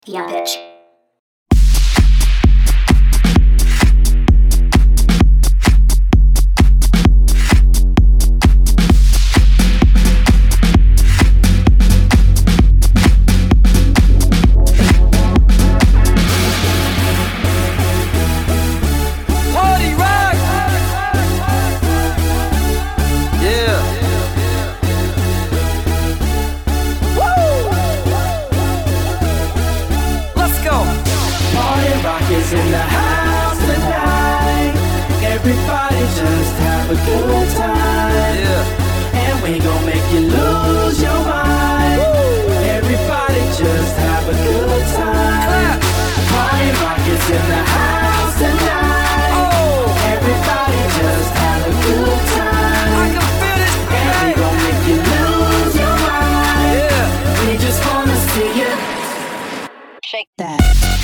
Young bitch. In the house tonight, everybody just have a good time. And we gon' make you lose your mind. Everybody just have a good time. Party rock is in the house tonight. Everybody just have a good time. And we gon' make you lose your mind. We just wanna see you shake that.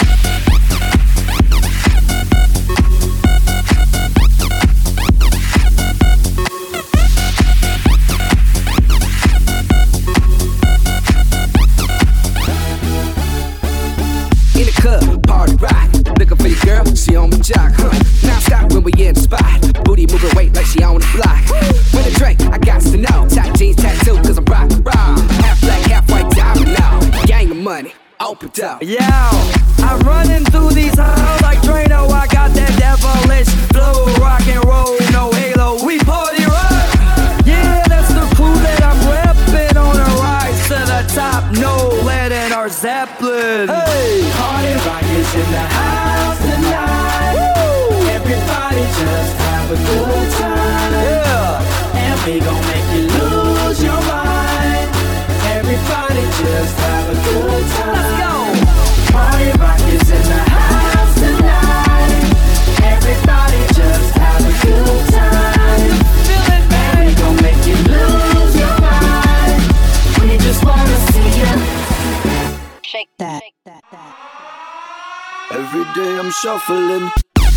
Party rock, looking for your girl, she on my jock, Now stop when we in the spot, booty moving weight like she on the block. When I drink, I got to know, tight jeans tattoo, cause I'm rock, half black, half white diamond now, gang of money, open up. Yo, I'm running through these halls like Drano, I got that devilish flow, rock and roll, no halo, we party rock. Yeah, that's the crew that I'm reppin' on a rise to the top, no lead in our Zeppelin. Hey, party rock is in the house tonight. Woo! Everybody just have a good time. Yeah, and we gon' make you lose your mind. Everybody just have a good time. Let's go. Party rock is in the house tonight. Everybody just have a good time. Feel it, baby. And we gon' make you lose your mind. We just wanna see you shake that. Every day I'm shuffling.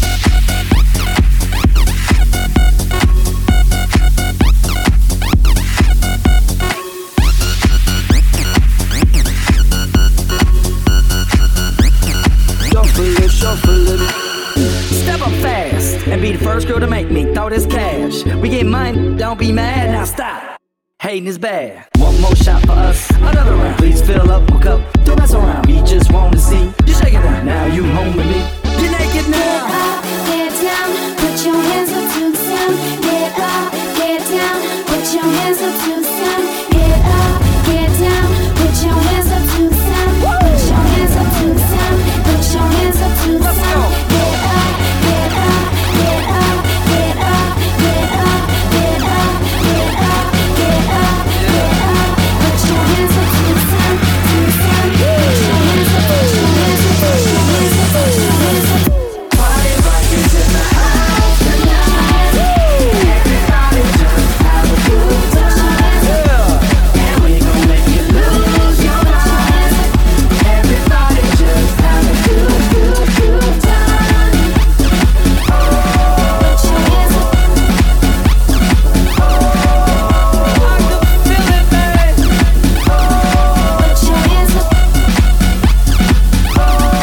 Shuffling. Step up fast and be the first girl to make me throw this cash. We get money, don't be mad, now stop. Hating is bad. One more shot for us, another round. Please fill up my cup, don't mess around. We just want to see you shaking it. Now you home with me. You're naked now. Get up, get down, put your hands up to the sound. Get up, get down, put your hands up to the sound. Get up, get down, put your hands up to the sound. Put your hands up to the sound. Put your hands up to the sound. Get up, get up, get up, get up, get up, get up, get up, get up, get up. Put your hands up to the sound, to the sound. Put your hands up, put your hands up, put your hands up, put your hands up. Party rock is in the house tonight. Everybody just have a good time. Yeah, and we gon' make you lose your mind. Everybody just have a good time. Put your hands up. I can feel it, babe. Put your hands up.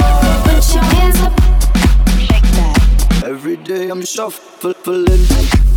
Put your hands up. Shake that. Every day I'm shuffling.